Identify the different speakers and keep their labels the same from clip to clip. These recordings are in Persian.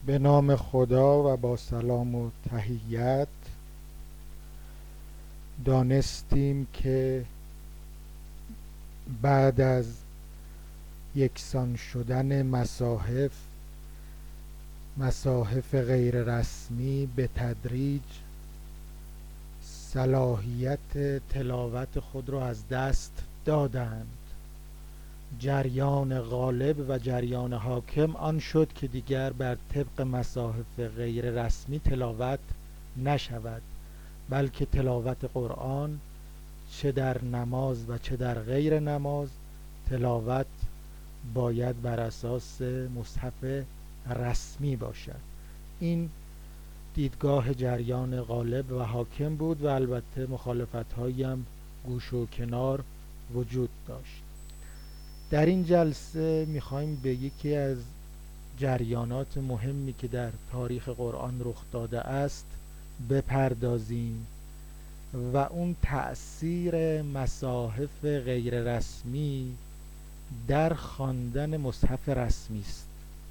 Speaker 1: به نام خدا و با سلام و تحیت. دانستیم که بعد از یکسان شدن مصاحف غیر رسمی به تدریج صلاحیت تلاوت خود را از دست دادند. جریان غالب و جریان حاکم آن شد که دیگر بر طبق مصاحف غیر رسمی تلاوت نشود، بلکه تلاوت قرآن چه در نماز و چه در غیر نماز تلاوت باید بر اساس مصحف رسمی باشد. این دیدگاه جریان غالب و حاکم بود و البته مخالفت‌هایی هم گوش و کنار وجود داشت. در این جلسه می‌خوایم به یکی از جریانات مهمی که در تاریخ قرآن رخ داده است بپردازیم و اون تأثیر مصاحف غیر رسمی در خواندن مصحف رسمی است.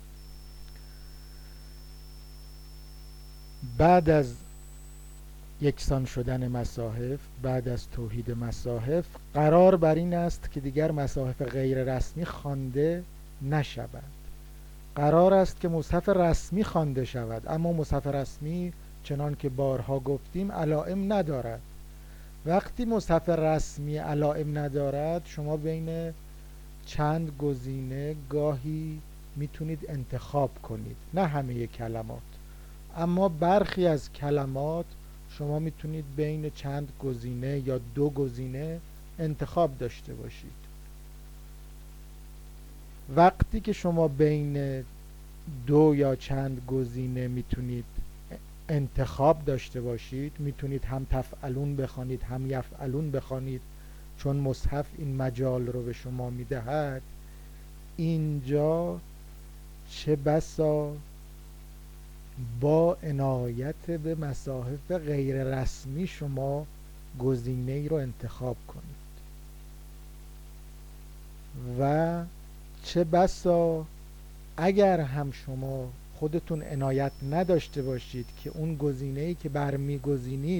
Speaker 1: بعد از یکسان شدن مصاحف، بعد از توحید مصاحف، قرار بر این است که دیگر مصاحف غیر رسمی خوانده نشود. قرار است که مصحف رسمی خوانده شود، اما مصحف رسمی چنان که بارها گفتیم علائم ندارد. وقتی مصحف رسمی علائم ندارد، شما بین چند گزینه گاهی میتونید انتخاب کنید، نه همه کلمات، اما برخی از کلمات شما میتونید بین چند گزینه یا دو گزینه انتخاب داشته باشید. وقتی که شما بین دو یا چند گزینه میتونید انتخاب داشته باشید، میتونید هم تفعلون بخوانید هم یفعلون بخوانید، چون مصحف این مجال رو به شما میدهد. اینجا چه بسا با عنایت به مصاحف غیر رسمی شما گزینه ای رو انتخاب کنید و چه بسا اگر هم شما خودتون عنایت نداشته باشید که اون گزینه ای که برمیگزینید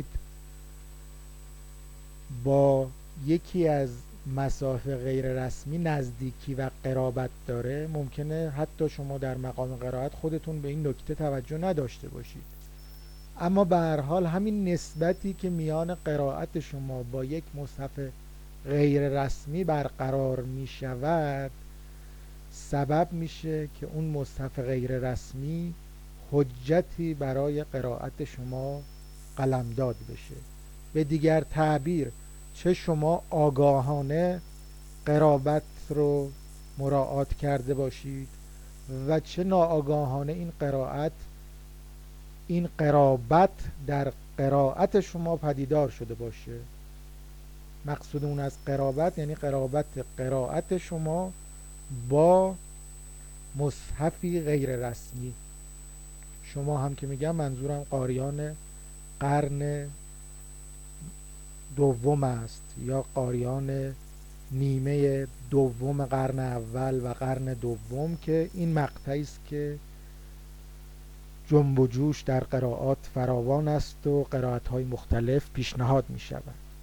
Speaker 1: با یکی از مصاحف غیر رسمی نزدیکی و قرابت داره، ممکنه حتی شما در مقام قرائت خودتون به این نکته توجه نداشته باشید، اما به هر حال همین نسبتی که میان قرائت شما با یک مصحف غیر رسمی برقرار می شود سبب میشه که اون مصحف غیر رسمی حجتی برای قرائت شما قلمداد بشه. به دیگر تعبیر، چه شما آگاهانه قرابت رو مراعات کرده باشید و چه ناآگاهانه این قرابت در قرائت شما پدیدار شده باشه. مقصود اون از قرابت یعنی قرابت قرائت شما با مصحفی غیر رسمی. شما هم که میگم منظورم قاریان قرن دوم است یا قاریان نیمه دوم قرن اول و قرن دوم، که این مقطعی است که جنب و جوش در قرائات فراوان است و قرائت‌های مختلف پیشنهاد می شود.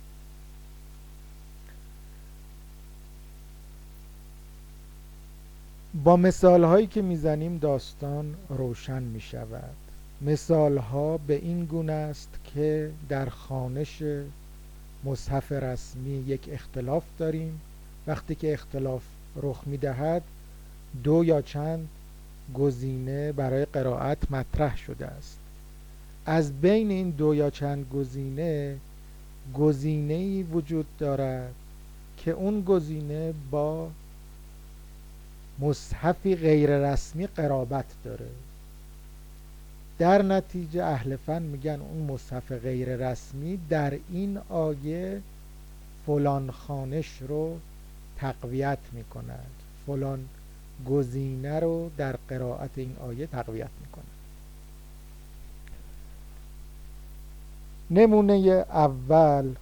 Speaker 1: با مثال‌هایی که میزنیم داستان روشن می شود. مثال‌ها به این گونه است که در خوانش مصحف رسمی یک اختلاف داریم. وقتی که اختلاف رخ می‌دهد دو یا چند گزینه برای قرائت مطرح شده است. از بین این دو یا چند گزینه گزینه‌ای وجود دارد که اون گزینه با مصحفی غیر رسمی قرابت داره. در نتیجه اهل فن میگن اون مصحف غیر رسمی در این آیه فلان خوانش رو تقویت میکند، فلان گزینه رو در قرائت این آیه تقویت میکند. نمونه اول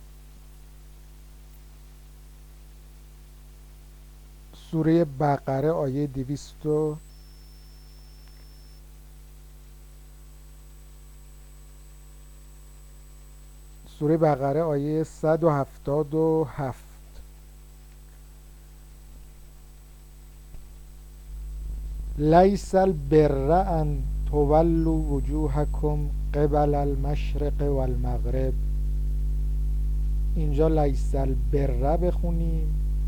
Speaker 1: سوره بقره آیه 241 سوره بقره آیه 177. لیس البر ان تولوا وجوهکم قبل المشرق والمغرب. اینجا لیس البر بخونیم،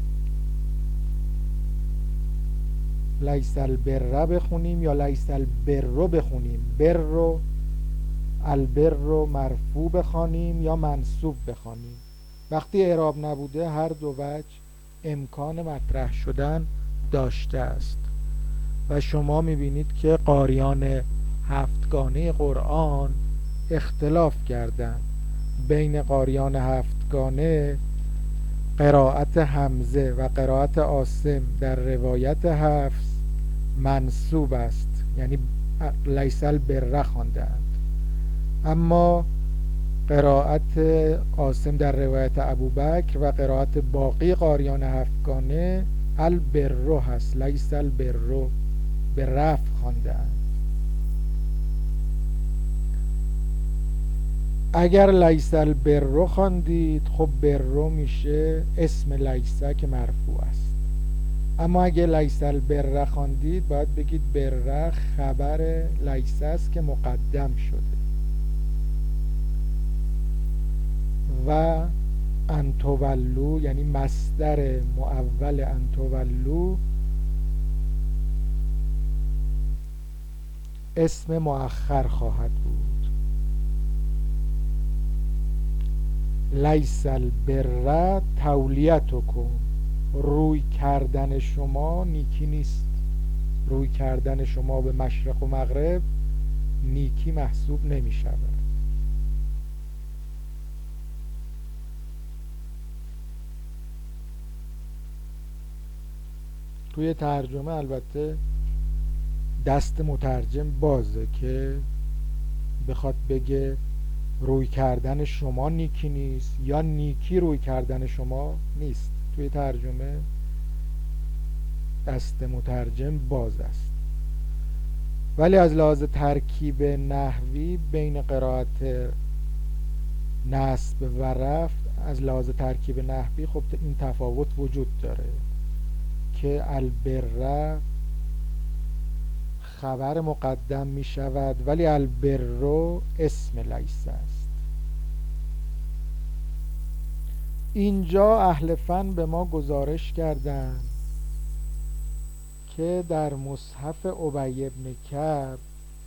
Speaker 1: لیس البر بخونیم یا لیس البر بخونیم، بر رو البر رو مرفوع بخوانیم یا منصوب بخوانیم. وقتی اعراب نبوده هر دو وجه امکان مطرح شدن داشته است و شما میبینید که قاریان هفتگانه قرآن اختلاف کردند. بین قاریان هفتگانه قرائت حمزه و قرائت عاصم در روایت حفص منصوب است، یعنی لیس البر خواندند، اما قرائت عاصم در روایت ابوبکر و قرائت باقی قاریان هفتگانه البر هست، لیس البر به رفع خواندند. اگر لیس البر خواندید خب بر میشه اسم لیسه که مرفوع است، اما اگه لیس البر خواندید باید بگید بر خبر لیسه است که مقدم شده و انتولو یعنی مصدر مؤول انتولو اسم مؤخر خواهد بود. لیس البر تولیتکم، روی کردن شما نیکی نیست، روی کردن شما به مشرق و مغرب نیکی محسوب نمی شود. توی ترجمه البته دست مترجم بازه که بخواد بگه روی کردن شما نیکی نیست یا نیکی روی کردن شما نیست. توی ترجمه دست مترجم باز است، ولی از لحاظ ترکیب نحوی بین قرائت نصب و رفع از لحاظ ترکیب نحوی خب این تفاوت وجود داره که البر خبر مقدم می شود ولی البر اسم لیس است. اینجا اهل فن به ما گزارش کردند که در مصحف ابی بن کعب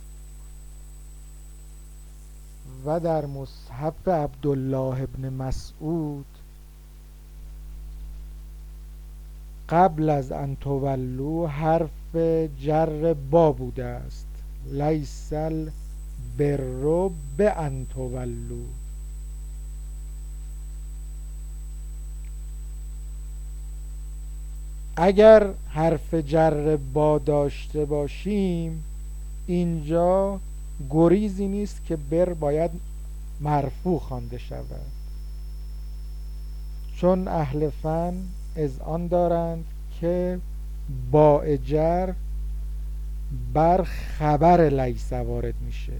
Speaker 1: و در مصحف عبدالله بن مسعود قبل از ان تولو حرف جر با بوده است، لیس البر بان تولو. اگر حرف جر با داشته باشیم اینجا گریزی نیست که بر باید مرفوع خوانده شود، چون اهل فن اذعان دارند که با جر بر خبر لیس وارد میشه.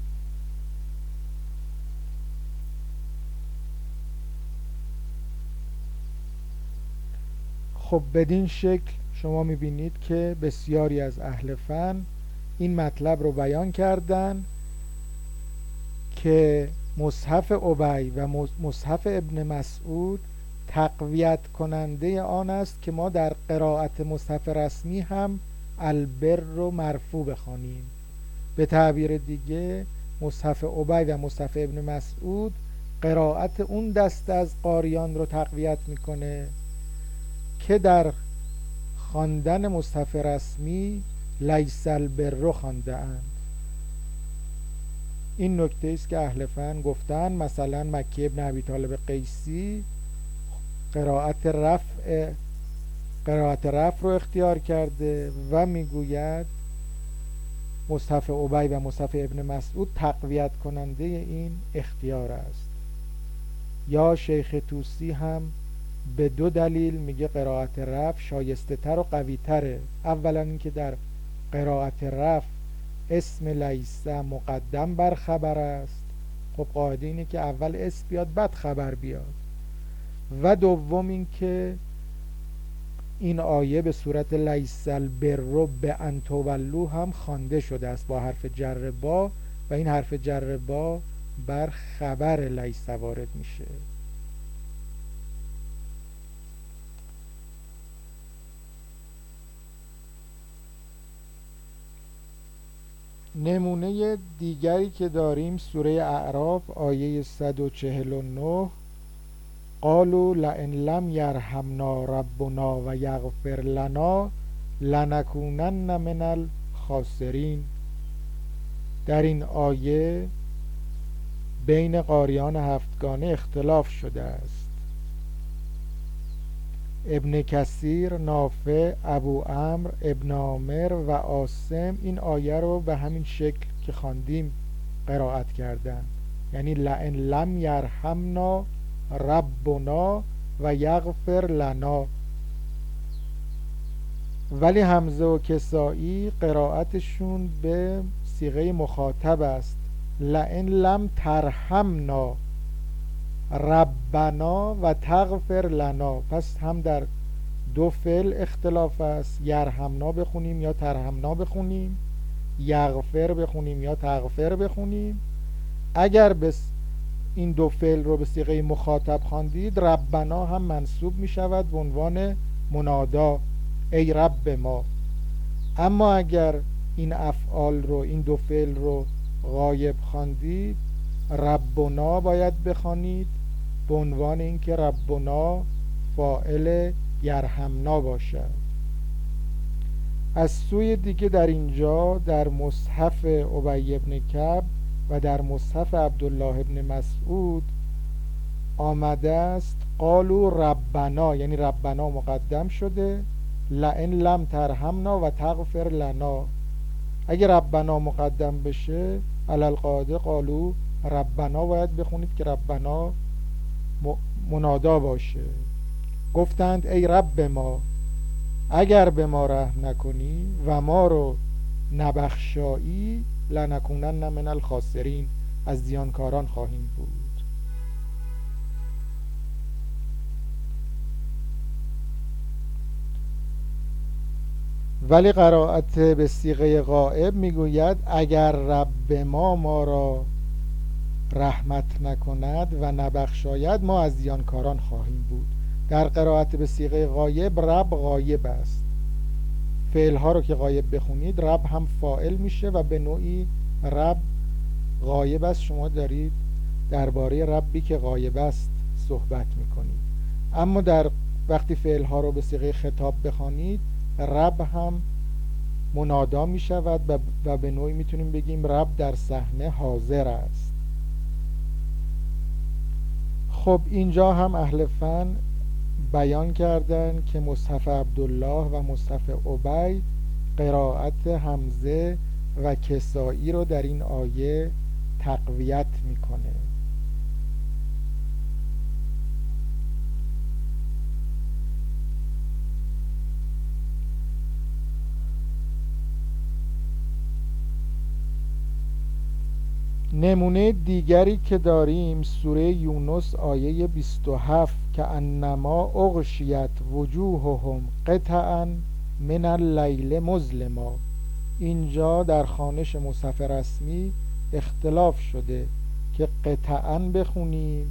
Speaker 1: خب بدین شکل شما میبینید که بسیاری از اهل فن این مطلب رو بیان کردن که مصحف ابی و مصحف ابن مسعود تقویت کننده آن است که ما در قرائت مصحف رسمی هم البر رو مرفوع بخوانیم. به تعبیر دیگه مصحف ابی و مصحف ابن مسعود قرائت اون دست از قاریان رو تقویت میکنه که در خواندن مصحف رسمی لیس البر خوانده اند. این نکته است که اهل فن گفتن. مثلا مکی ابن ابی طالب قیسی قرائت رفع رو اختیار کرده و میگوید مصحف ابی و مصحف ابن مسعود تقویت کننده این اختیار است. یا شیخ طوسی هم به دو دلیل میگه قرائت رفع شایسته تر و قوی تره. اولا اینکه در قرائت رفع اسم لیس مقدم بر خبر است. خب قاعده اینه که اول اسم بیاد بعد خبر بیاد. و دوم این که این آیه به صورت لیس البر بان تولوا هم خوانده شده است با حرف جر با، و این حرف جر با بر خبر لیس وارد میشه. نمونه دیگری که داریم سوره اعراف آیه 149 قالوا لئن لم یرحمنا ربنا و یغفر لنا لنکونن من الخاسرین. در این آیه بین قاریان هفتگانه اختلاف شده است. ابن کثیر، نافع، ابو عمرو، ابن عامر و عاصم این آیه رو به همین شکل که خواندیم قرائت کردن، یعنی لئن لم یرحمنا ربنا و یغفر لنا. ولی حمزه و کسائی قرائتشون به صیغه مخاطب است، لئن لم ترحمنا ربنا و تغفر لنا. پس هم در دو فعل اختلاف است، یرحمنا بخونیم یا ترحمنا بخونیم، یغفر بخونیم یا تغفر بخونیم. اگر این دو فعل رو به صیغه مخاطب خواندید ربنا هم منصوب می شود به عنوان منادا، ای رب ما. اما اگر این افعال رو، این دو فعل رو غایب خواندید ربنا باید بخوانید به عنوان اینکه ربنا فاعل یرحمنا باشد. از سوی دیگه در اینجا در مصحف ابی بن کعب و در مصحف عبدالله بن مسعود آمده است قالوا ربنا، یعنی ربنا مقدم شده، لئن لم ترحمنا و تغفر لنا. اگه ربنا مقدم بشه علالقاعده قالوا ربنا باید بخونید که ربنا منادا باشه. گفتند ای رب ما اگر به ما رحم نکنی و ما رو نبخشایی لنکونن من الخاسرین، از زیانکاران خواهیم بود. ولی قرائت به صیغه غائب میگوید اگر رب ما را رحمت نکند و نبخشاید ما از زیانکاران خواهیم بود. در قرائت به صیغه غایب رب غایب است، فعل ها رو که غایب بخونید رب هم فاعل میشه و به نوعی رب غایب است، شما دارید درباره ربی که غایب است صحبت میکنید. اما در وقتی فعل ها رو به صیغه خطاب بخوانید رب هم منادا می شود و به نوعی میتونیم بگیم رب در صحنه حاضر است. خب اینجا هم اهل فن بیان کردن که مصحف عبدالله و مصحف ابی قرائت حمزه و کسائی رو در این آیه تقویت میکنه. نمونه دیگری که داریم سوره یونس آیه 27 که انما اغشیت وجوههم قطعا من اللیل مظلما. اینجا در خوانش مصحف رسمی اختلاف شده که قطعا بخونیم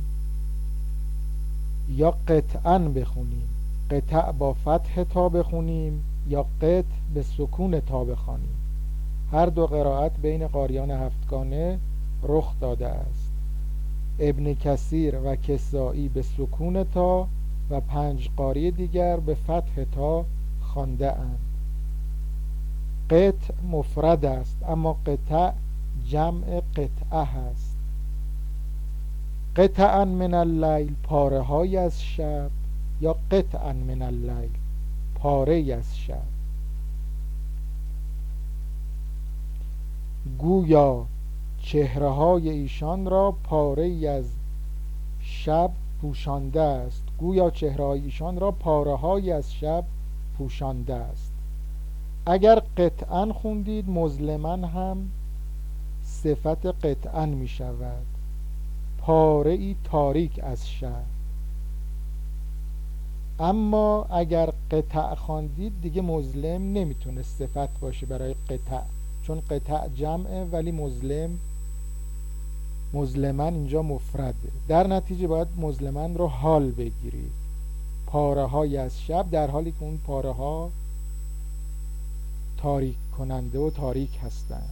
Speaker 1: یا قطعا بخونیم، قطع با فتح تا بخونیم یا قطع به سکون تا بخوانیم. هر دو قرائت بین قاریان هفتگانه رخ داده است. ابن کثیر و کسائی به سکون تا و 5 قاری دیگر به فتح تا خوانده اند. قطع مفرد است اما قطع جمع قطعه هست. قطعا من اللیل پاره های از شب یا قطعا من اللیل پاره از شب. گویا چهره های ایشان را پاره از شب پوشانده است، گویا چهره های ایشان را پاره های از شب پوشانده است. اگر قطعا خوندید مظلما هم صفت قطعا می شود. پاره ای تاریک از شب. اما اگر قطع خواندید دیگه مظلم نمیتونه صفت باشه برای قطع، چون قطع جمعه ولی مظلمن اینجا مفرده. در نتیجه باید مظلمن رو حال بگیرید، پاره های از شب، در حالی که اون پاره ها تاریک کننده و تاریک هستند.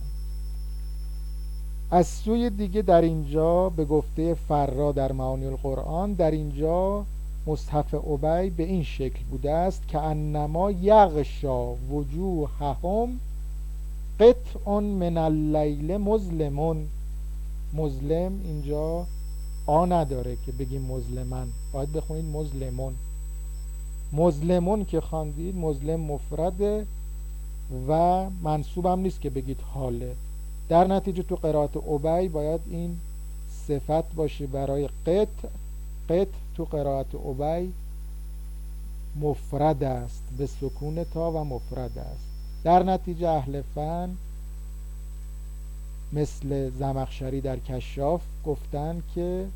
Speaker 1: از سوی دیگه در اینجا به گفته فرا در معانی القرآن، در اینجا مصحف ابی به این شکل بوده است که انما یغشا وجوههم قطع من اللیل مظلمون. مظلم اینجا نداره که بگیم مظلمن، باید بخونید مظلمون. مظلمون که خواندید مظلم مفرده و منصوب هم نیست که بگید حاله. در نتیجه تو قرائت ابی باید این صفت باشه برای قطع. قطع تو قرائت ابی مفرد است، به سکون تا و مفرد است. در نتیجه اهل فن مثل زمخشری در کشاف گفتن که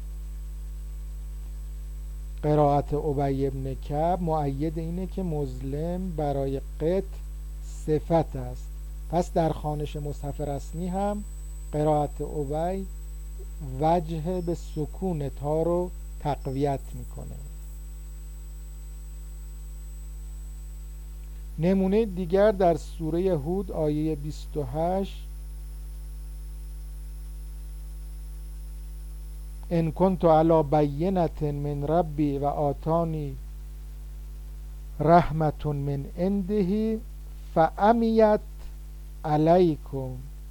Speaker 1: قرائت ابی ابن کعب مؤید اینه که مظلم برای قطع صفت است. پس در خوانش مصحف رسمی هم قرائت ابی وجه به سکون تا رو تقویت میکنه. نمونه دیگر در سوره هود آیه 28: ان کنت علی بینة من ربی و آتانی رحمة من عنده فعمیت علیکم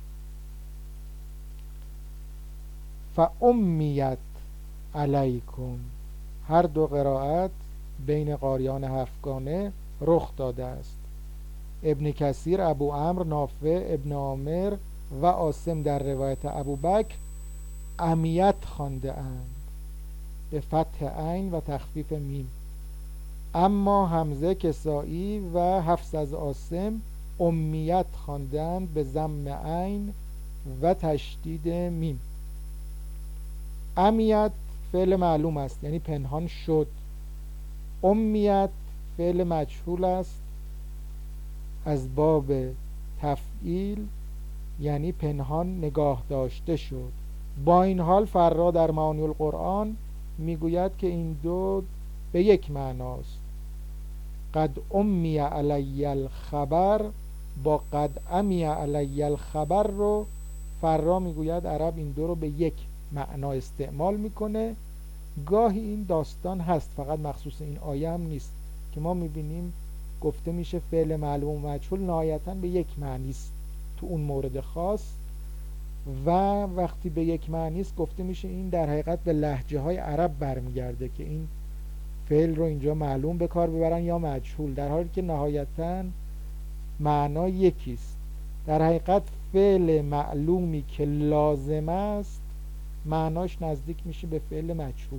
Speaker 1: فامیت علیکم. هر دو قرائت بین قاریان هفتگانه رخ داده است. ابن کثیر، ابو عمرو، نافع، ابن عامر و عاصم در روایت ابوبکر امیت خوانده اند به فتح عین و تخفیف میم، اما حمزه، کسائی و حفص از عاصم امیت خواندند به ضم عین و تشدید میم. امیت فعل معلوم است یعنی پنهان شد. امیت فعل مجهول است از باب تفعیل یعنی پنهان نگاه داشته شد. با این حال فرا در معانی القرآن میگوید که این دو به یک معناست. قد امی علی الخبر با قد امی علی الخبر رو فرا میگوید عرب این دو رو به یک معنا استعمال میکنه. گاهی این داستان هست، فقط مخصوص این آیه هم نیست، که ما میبینیم گفته میشه فعل معلوم و مجهول نهایتاً به یک معنی است تو اون مورد خاص، و وقتی به یک معنی است گفته میشه این در حقیقت به لهجه های عرب برمیگرده که این فعل رو اینجا معلوم به کار ببرن یا مجهول، در حالی که نهایتاً معنا یکیست. در حقیقت فعل معلومی که لازم است معناش نزدیک میشه به فعل مجهول.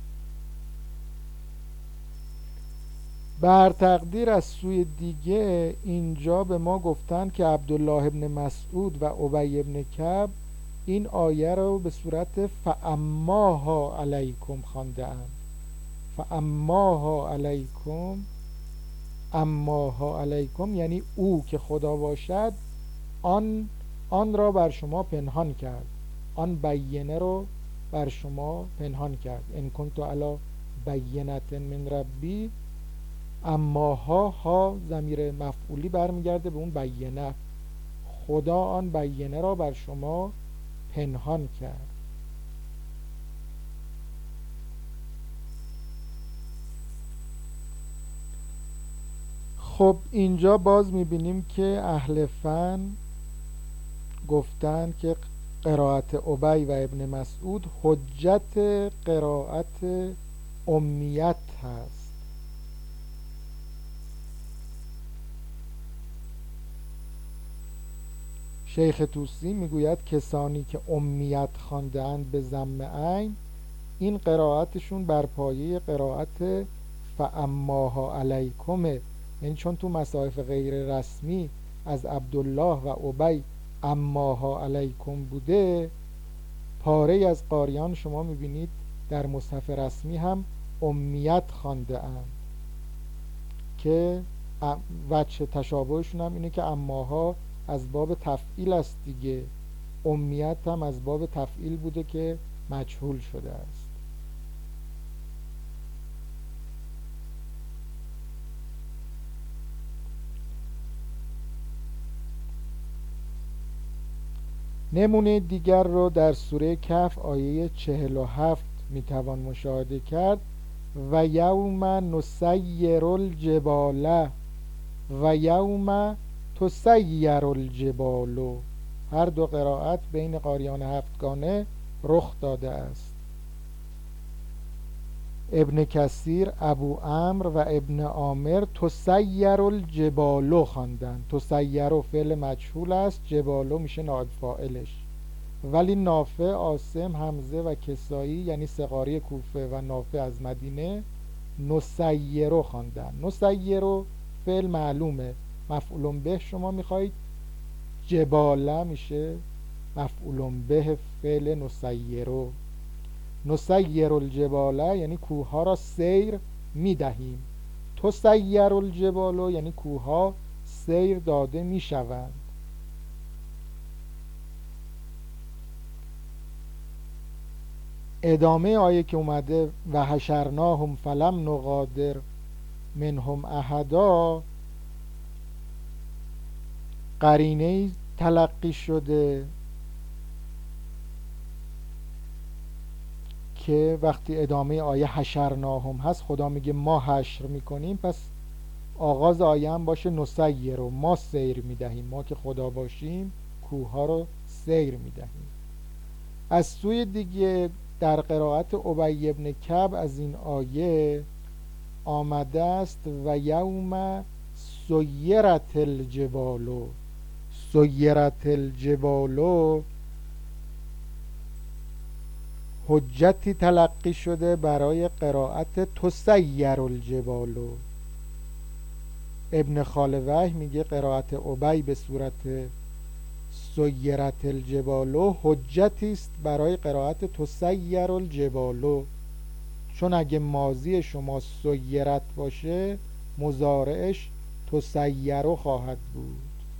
Speaker 1: بر تقدیر از سوی دیگه اینجا به ما گفتن که عبدالله ابن مسعود و ابی ابن کعب این آیه رو به صورت فاماها علیکم خوانده اند. فاماها علیکم، اماها علیکم یعنی او که خدا باشد آن را بر شما پنهان کرد، آن بینه رو بر شما پنهان کرد. ان کنت علی بینة من ربی، اماها ضمیر مفعولی برمیگرده به اون بینه، خدا آن بینه را بر شما پنهان کرد. خب اینجا باز میبینیم که اهل فن گفتن که قرائت ابی و ابن مسعود حجت قرائت امیت هست. شیخ طوسی میگوید کسانی که امیت خوانده‌اند به ضم عین این قرائتشون بر پایه قرائت فاماها علیکمه، یعنی چون تو مصاحف غیر رسمی از عبدالله و ابی اماها علیکم بوده، پاره از قاریان شما میبینید در مصحف رسمی هم امیت خوانده اند که وجه تشابهشون هم اینه که اماها از باب تفعیل است دیگه، امیت هم از باب تفعیل بوده که مجهول شده است. نمونه دیگر رو در سوره کهف آیه 47 میتوان مشاهده کرد. و یوم نسیر الجبال و یوم تسیر الجبال. هر دو قرائت بین قاریان هفتگانه رخ داده است. ابن کثیر، ابو عمرو و ابن عامر تسیر الجبال خواندند. تسیر فعل مجهول است، جبالو میشه نائب فاعلش. ولی نافع، عاصم، حمزه و کسایی یعنی سقاری کوفه و نافع از مدینه نسیرو خواندن. نسیرو فعل معلومه، مفعول به شما میخواید، جباله میشه مفعول به فعل نسیرو. نسیر الجباله یعنی کوه ها را سیر میدهیم. تسیر الجبالو یعنی کوه ها سیر داده میشوند. ادامه آیه که اومده و حشرناهم فلم نغادر منهم احدا، قرینه تلقی شده که وقتی ادامه آیه حشرناهم هست خدا میگه ما حشر میکنیم، پس آغاز آیه هم باشه نسیر رو ما سیر میدهیم، ما که خدا باشیم کوه ها رو سیر میدهیم. از سوی دیگه در قرائت ابی بن کعب از این آیه آمده است و یوم سیرت الجبال. سیرت الجبال حجتی تلقی شده برای قرائت تسیر الجبال. ابن خالوه میگه قرائت ابی به صورت سیرت الجبال حجتی است برای قرائت تسیر الجبال، چون اگه ماضی شما سیرت باشه مضارعش تسیر خواهد بود.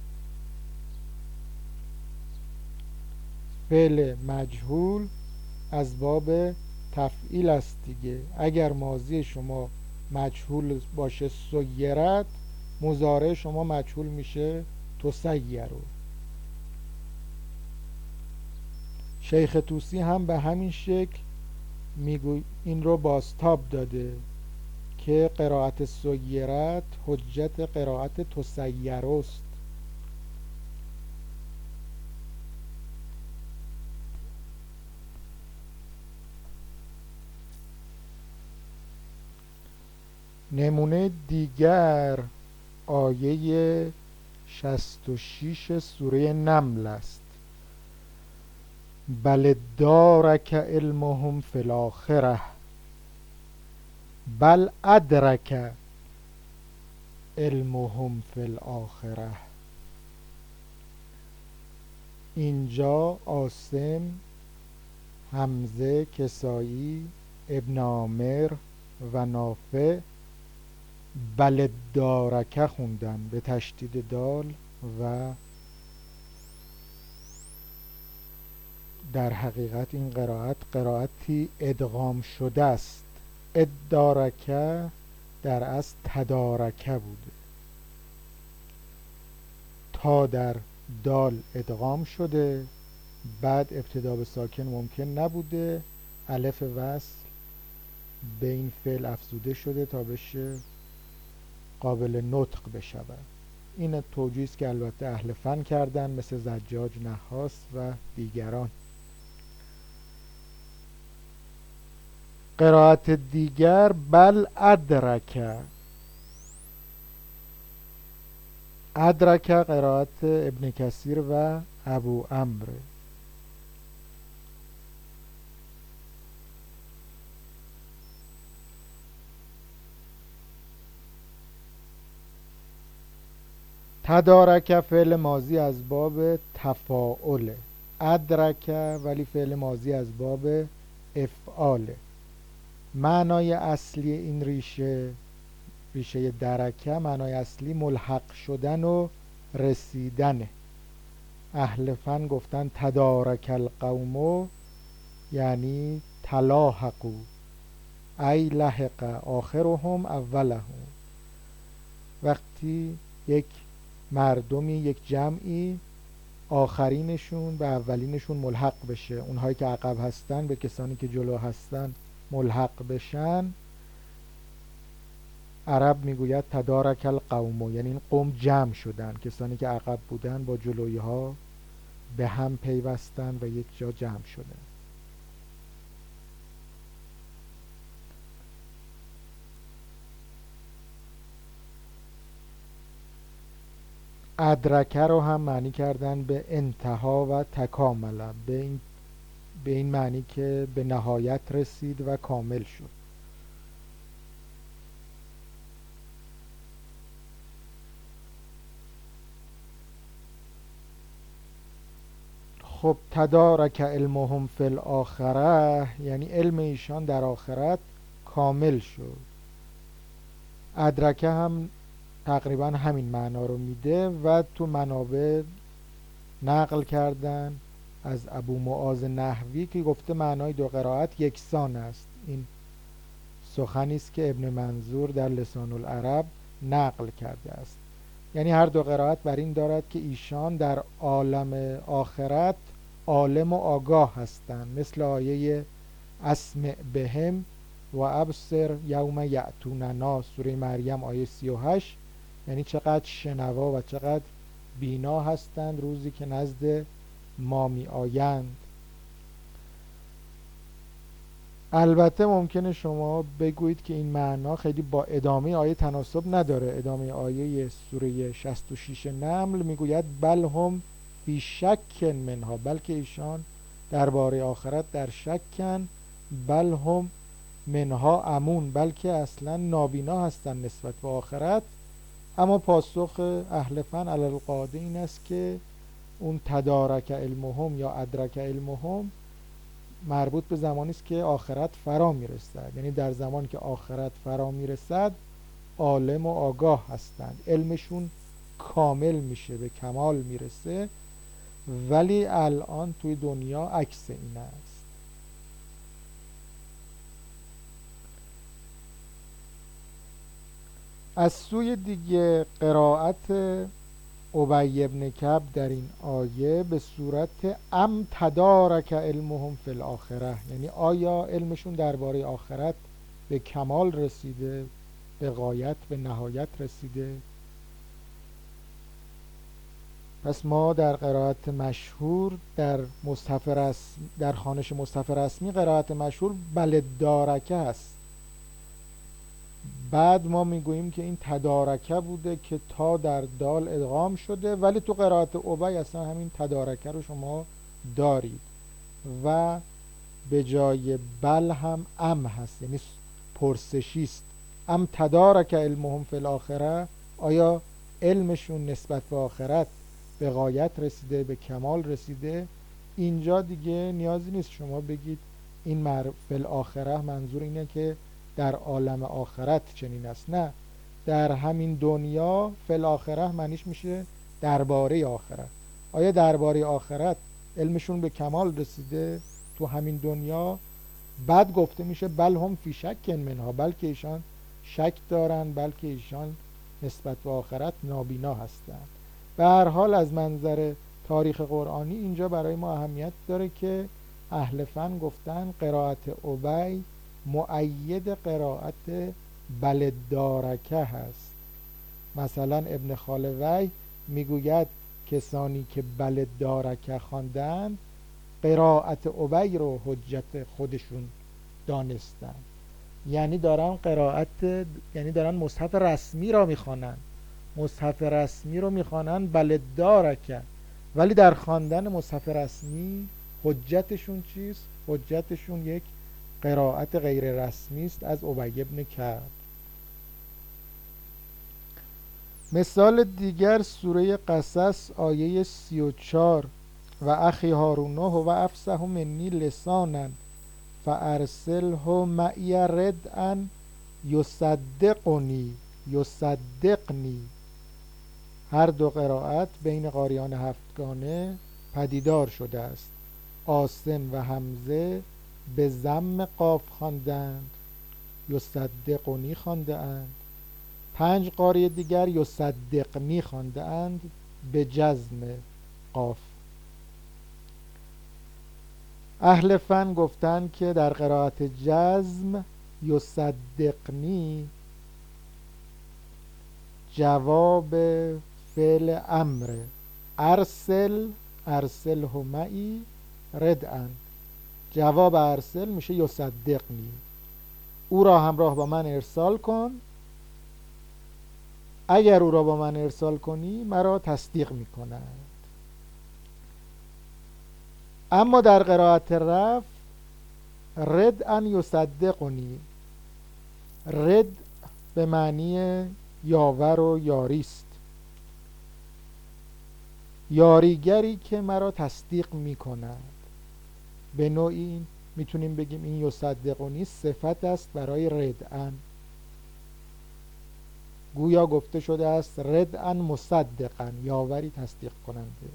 Speaker 1: فعل مجهول از باب تفعیل است دیگه. اگر ماضی شما مجهول باشه سیرت، مضارع شما مجهول میشه تسیر. شیخ طوسی هم به همین شکل این رو بازتاب داده که قرائت سیرت حجت قرائت تسیر است. نمونه دیگر آیه 66 سوره نمل است. بل دارک علمهم فی الاخره بل ادرک علمهم فی الاخره. اینجا عاصم، حمزه، کسایی، ابن عامر و نافع بل دارک خوندن به تشدید دال و در حقیقت این قرائتی ادغام شده است. ادارکه در اصل تدارکه بوده، تا در دال ادغام شده، بعد ابتدا به ساکن ممکن نبوده، الف وصل به این فعل افزوده شده تا بشه قابل نطق بشود. این توجیهی است که البته اهل فن کردن مثل زجاج، نحاس و دیگران. قرائت دیگر بل ادرک. ادرک قرائت ابن کثیر و ابو عمرو. تدارک فعل ماضی از باب تفاعله. ادرک ولی فعل ماضی از باب افعاله. معنای اصلی این ریشه درکه، معنای اصلی ملحق شدن و رسیدنه. اهل فن گفتن تدارک القوم یعنی تلاحقوا، ای لحق آخرهم اولهم. وقتی یک مردمی، یک جمعی آخرینشون به اولینشون ملحق بشه، اونهایی که عقب هستن به کسانی که جلو هستن ملحق بشن، عرب میگوید تدارک القوم، یعنی این قوم جمع شدن، کسانی که عقب بودن با جلویی ها به هم پیوستن و یک جا جمع شدن. ادرکه رو هم معنی کردن به انتها و تکامل، به این معنی که به نهایت رسید و کامل شد. خب تدارک علمهم فی الاخره یعنی علم ایشان در آخرت کامل شد. ادرکه هم تقریبا همین معنا رو میده و تو منابع نقل کردن از ابو معاذ نحوی که گفته معنای دو قرائت یکسان است. این سخنی است که ابن منظور در لسان العرب نقل کرده است. یعنی هر دو قرائت بر این دارد که ایشان در عالم آخرت عالم و آگاه هستند، مثل آیه اسمع بهم و ابصر یوم یأتوننا سوره مریم آیه 38. یعنی چقدر شنوا و چقدر بینا هستند روزی که نزد ما می آیند. البته ممکنه شما بگویید که این معنا خیلی با ادامه آیه تناسب نداره. ادامه آیه سوره 66 نمل میگوید بل هم فی شک منها، بلکه ایشان درباره آخرت در شکن، بل هم منها امون، بلکه اصلا نابینا هستند نسبت به آخرت. اما پاسخ اهل فن علی القاعده این است که اون تدارک علمهم یا ادرک علمهم مربوط به زمانی است که آخرت فرا میرسد، یعنی در زمانی که آخرت فرا میرسد عالم و آگاه هستند، علمشون کامل میشه، به کمال میرسه. ولی الان توی دنیا عکس این است. از سوی دیگه قرائت ابی بن کعب در این آیه به صورت ام تدارک علمهم فی الاخره، یعنی آیا علمشون درباره آخرت به کمال رسیده، به غایت، به نهایت رسیده. پس ما در قرائت مشهور در مصحف رسم، در خوانش مصحف رسمی قرائت مشهور بل دارکه است. بعد ما میگوییم که این تدارکه بوده که تا در دال ادغام شده، ولی تو قرائت ابی اصلا همین تدارکه رو شما دارید و به جای بل هم ام هست، یعنی پرسشی است. ام تدارک علمهم فی الاخره، آیا علمشون نسبت به آخرت به غایت رسیده، به کمال رسیده. اینجا دیگه نیازی نیست شما بگید این فی الاخره منظور اینه که در عالم آخرت چنین است. نه، در همین دنیا فی الاخره معنیش میشه درباره آخرت. آیا درباره آخرت علمشون به کمال رسیده تو همین دنیا؟ بعد گفته میشه بل هم فی شک منها، بلکه ایشان شک دارن، بلکه ایشان نسبت به آخرت نابینا هستند. به هر حال از منظر تاریخ قرآنی اینجا برای ما اهمیت داره که اهل فن گفتن قرائت ابی مؤید قرائت بل دارکه هست. مثلا ابن خالوی میگوید کسانی که بل دارکه خواندند قرائت ابی رو حجت خودشون دانستن، یعنی دارن مصحف رسمی را میخوانن، مصحف رسمی رو میخوانن بل دارکه، ولی در خواندن مصحف رسمی حجتشون چیست؟ حجتشون یک قرائت غیر رسمی است از ابی بن کعب. مثال دیگر سوره قصص آیه 34 و اخی هارون هو افصح منی لسانا فارسله معی ردءا یصدقنی. هر دو قرائت بین قاریان هفتگانه پدیدار شده است. عاصم و حمزه به ضم قاف خواندند، یصدقنی خوانده اند. 5 قاری دیگر یصدقنی خوانده اند به جزم قاف. اهل فن گفتند که در قرائت جزم یصدقنی جواب فعل امر ارسله معی ردءا، جواب ارسل میشه یصدقنی، او را همراه با من ارسال کن، اگر او را با من ارسال کنی مرا تصدیق میکند. اما در قرائت رفع ردءا یصدقنی، رد به معنی یاور و یاریست، یاریگری که مرا تصدیق میکند. به نوعی میتونیم بگیم این یصدقنی صفت است برای ردءا، گویا گفته شده است ردءا مصدقا، یاوری تصدیق کننده.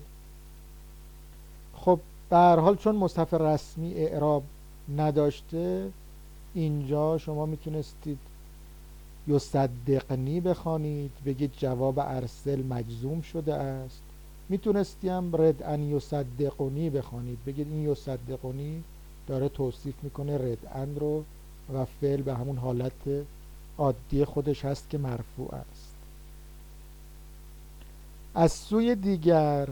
Speaker 1: خب به هر حال چون مصحف رسمی اعراب نداشته، اینجا شما میتونستید یصدقنی بخوانید، بگید جواب ارسل مجزوم شده است. میتونستی هم ردءا یصدقنی بخوانید، بگید این یصدقنی داره توصیف میکنه ردءا رو و فعل به همون حالت عادی خودش هست که مرفوع است. از سوی دیگر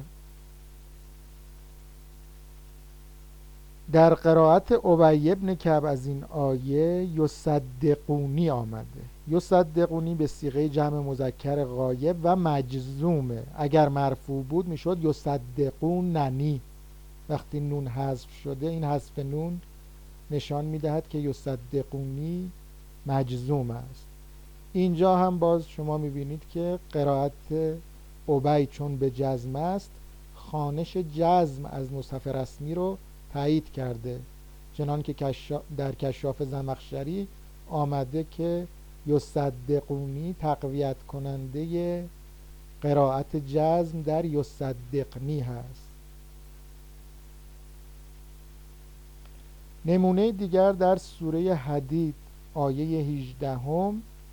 Speaker 1: در قرائت ابی بن کعب از این آیه یصدقونی آمده. یصدقونی به صیغه جمع مذکر غایب و مجزومه. اگر مرفوع بود میشد یصدقوننی. وقتی نون حذف شده، این حذف نون نشان میدهد که یصدقونی مجزوم است. اینجا هم باز شما میبینید که قرائت ابی چون به جزم است، خوانش جزم از مصحف رسمی رو تایید کرده، چنان که در کشاف زمخشری آمده که یصدقونی تقویت کننده قرائت جزم در یصدقنی هست. نمونه دیگر در سوره حدید آیه 18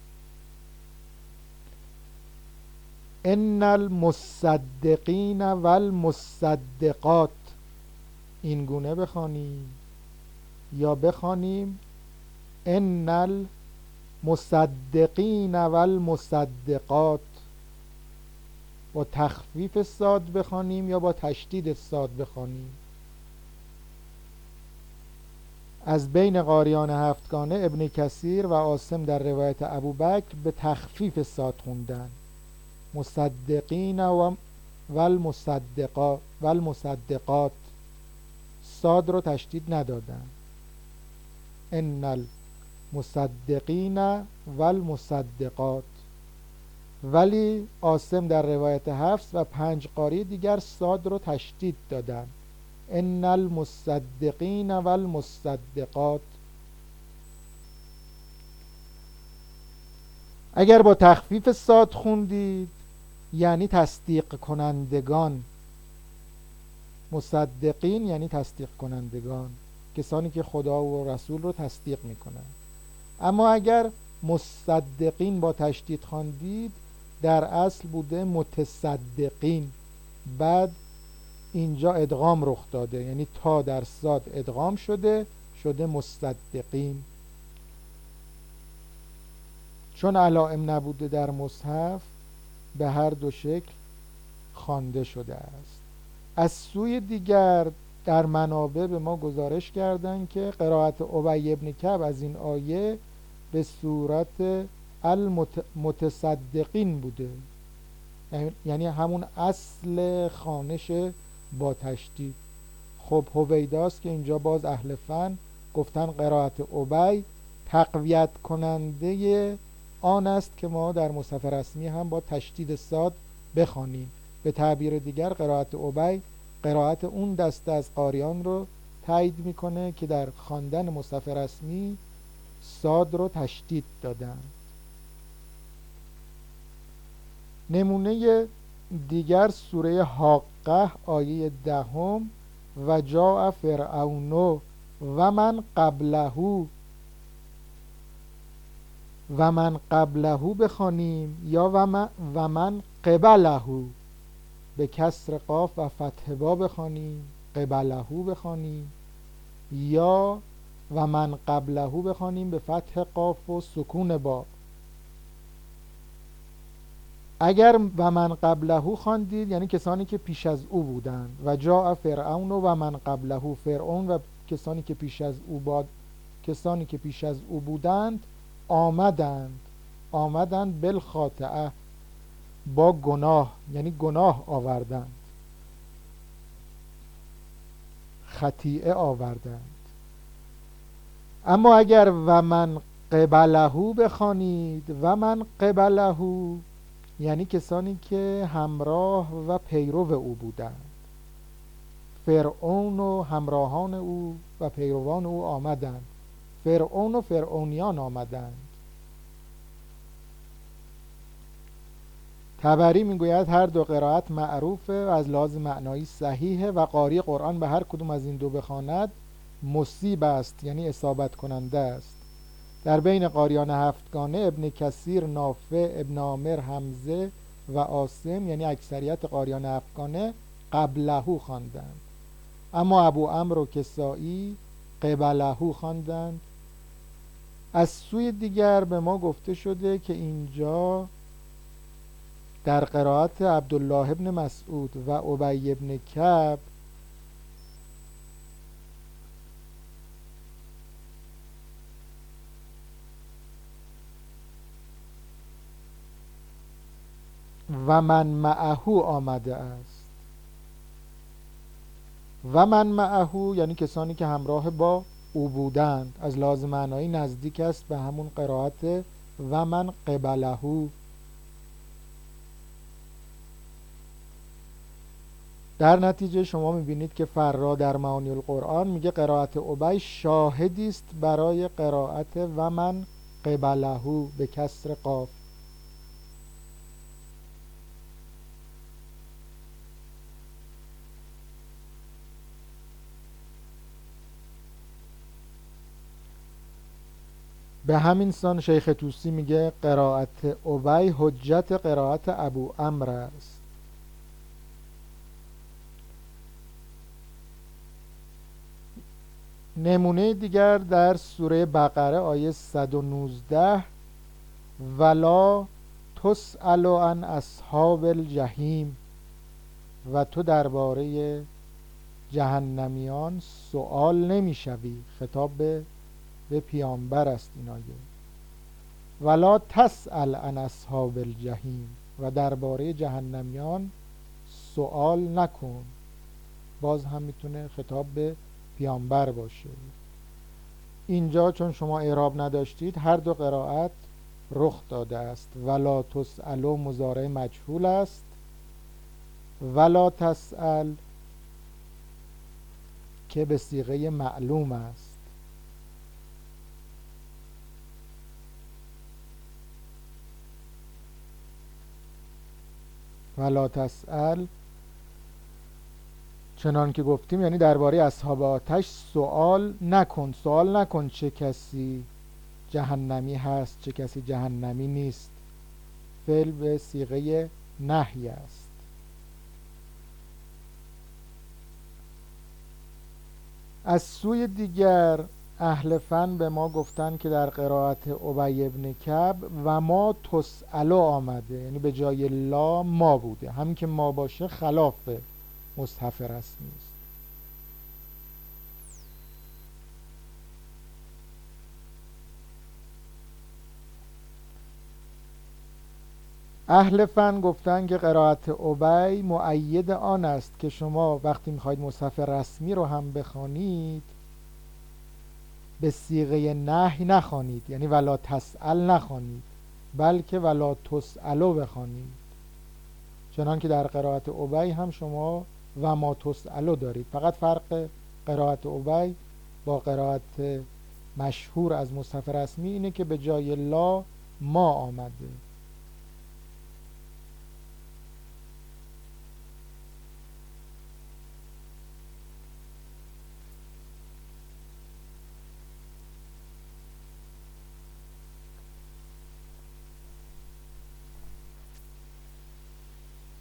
Speaker 1: ان المصدقین والمصدقات، این گونه بخوانیم یا بخوانیم ان المصدقین والمصدقات، با تخفیف صاد بخوانیم یا با تشدید صاد بخوانیم. از بین قاریان هفتگانه ابن کثیر و عاصم در روایت ابوبکر به تخفیف صاد خوندن، مصدقین و والمصدقات، صاد رو تشدید ندادن. ان المصدقین والمصدقات. ولی عاصم در روایت حفص و 5 قاری دیگر صاد رو تشدید دادن، ان المصدقین والمصدقات. اگر با تخفیف صاد خوندید یعنی تصدیق کنندگان، مصدقین یعنی تصدیق کنندگان، کسانی که خدا و رسول رو تصدیق میکنند. اما اگر مصدقین با تشدید خواندید، در اصل بوده متصدقین، بعد اینجا ادغام رخ داده، یعنی تا در صاد ادغام شده مصدقین. چون علائم نبوده در مصحف، به هر دو شکل خوانده شده است. از سوی دیگر در منابع به ما گزارش کردند که قرائت ابی بن کعب از این آیه به صورت المتصدقین بوده، یعنی همون اصل خوانش با تشدید. خب هویداست که اینجا باز اهل فن گفتن قرائت ابی تقویت کننده آن است که ما در مصحف رسمی هم با تشدید صاد بخوانیم. به تعبیر دیگر قرائت ابی قرائت اون دسته از قاریان رو تایید میکنه که در خواندن مصحف رسمی صاد رو تشدید دادن. نمونه دیگر سوره حاقه آیه 10 و جاء فرعون و من قبله بخوانیم یا و من قبله به کسر قاف و فتح با بخوانیم، قبله بخوانیم، یا و من قبله بخوانیم به فتح قاف و سکون با. اگر و من قبله خواندید یعنی کسانی که پیش از او بودند. و جاء فرعون و من قبله، فرعون و کسانی که پیش از او بودند آمدند بالخاطئه، با گناه، یعنی گناه آوردند، خطیئه آوردند. اما اگر و من قبله بخوانید، و من قبله یعنی کسانی که همراه و پیرو او بودند. فرعون و همراهان او و پیروان او آمدند، فرعون و فرعونیان آمدند. طبری میگوید هر دو قرائت معروفه و از لحاظ معنایی صحیحه و قاری قرآن به هر کدوم از این دو بخواند مصیب است، یعنی اصابت کننده است. در بین قاریان هفتگانه ابن کثیر، نافع، ابن عامر، حمزه و عاصم یعنی اکثریت قاریان هفتگانه قبله خواندند، اما ابو عمرو و کسائی قبله خواندند. از سوی دیگر به ما گفته شده که اینجا در قرائت عبدالله ابن مسعود و ابی ابن کعب و من معه آمده است. و من معه یعنی کسانی که همراه با او بودند، از لحاظ معنایی نزدیک است به همون قرائت و من قبله. در نتیجه شما میبینید که فرا در معانی القرآن میگه قرائت ابی شاهدی است برای قرائت و من قبله به کسر قاف. به همین سان شیخ طوسی میگه قرائت ابی حجت قرائت ابو عمرو است. نمونه دیگر در سوره بقره آیه 119 ولا تسأل عن اصحاب الجحیم، و تو درباره جهنمیان سؤال نمیشوی. خطاب به پیامبر است این آیه. ولا تسأل عن اصحاب الجحیم، و درباره جهنمیان سؤال نکن. باز هم میتونه خطاب به پیامبر باشه. اینجا چون شما اعراب نداشتید هر دو قرائت رخ داده است. ولا تسأل مضارع مجهول است، ولا تسأل که به صیغه معلوم است. ولا تسأل چنان که گفتیم یعنی درباره اصحاب آتش سوال نکن چه کسی جهنمی هست چه کسی جهنمی نیست. فعل به صیغه نهی است. از سوی دیگر اهل فن به ما گفتن که در قرائت ابی ابن کعب و ما تسألو آمده، یعنی به جای لا ما بوده. همین که ما باشه خلاف مصحف رسمی است. اهل فن گفتن که قرائت ابی مؤید آن است که شما وقتی میخواید مصحف رسمی رو هم بخوانید به صیغه نهی نخوانید، یعنی ولا تسأل نخوانید، بلکه ولا تسألو بخوانید. چنان که در قرائت ابی هم شما و ما تسألو دارید. فقط فرق قرائت ابی با قرائت مشهور از مصحف رسمی اینه که به جای لا ما آمده